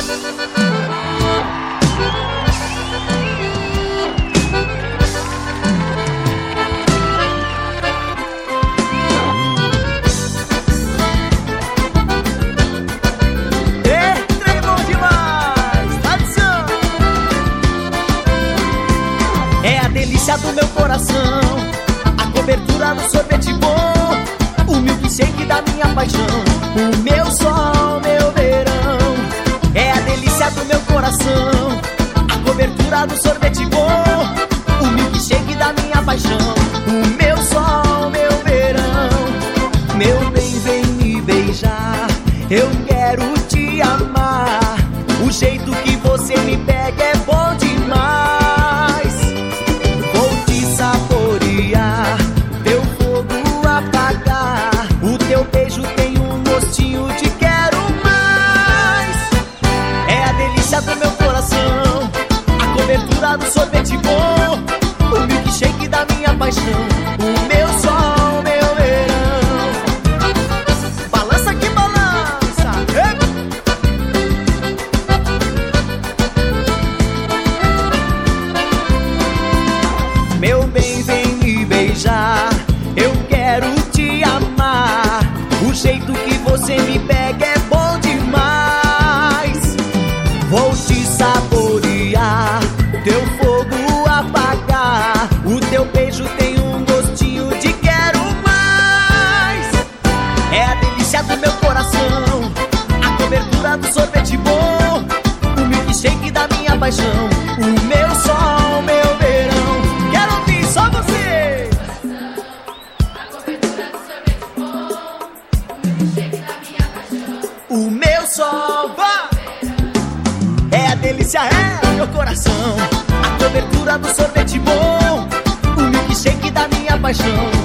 Delícia do meu coração, a cobertura do sorvete bom, o milkshake da minha paixão, o meu sol, meu verão. É a delícia do meu coração, a cobertura do sorvete bom, o milkshake da minha paixão, o meu sol, meu verão. Meu bem, vem me beijar, eu quero te amar. O jeito que você me pega é bom demais. Teu fogo apagar, o teu beijo tem um gostinho de quero mais. É a delícia do meu coração, a cobertura do sorvete bom, o milkshake da minha paixão, o meu sol, meu verão. Balança que balança, meu bem, vem me beijar, eu quero te amar. O jeito que você me pega é bom demais. Vou te saborear, teu fogo apagar, o teu beijo tem um gostinho de quero mais. É a delícia do meu coração, a cobertura do sorvete bom, o milkshake da minha paixão, o meu sol, meu verão. Quero ouvir só você. O meu sol, é a delícia, é meu coração, a cobertura do sorvete bom, o milkshake da minha paixão.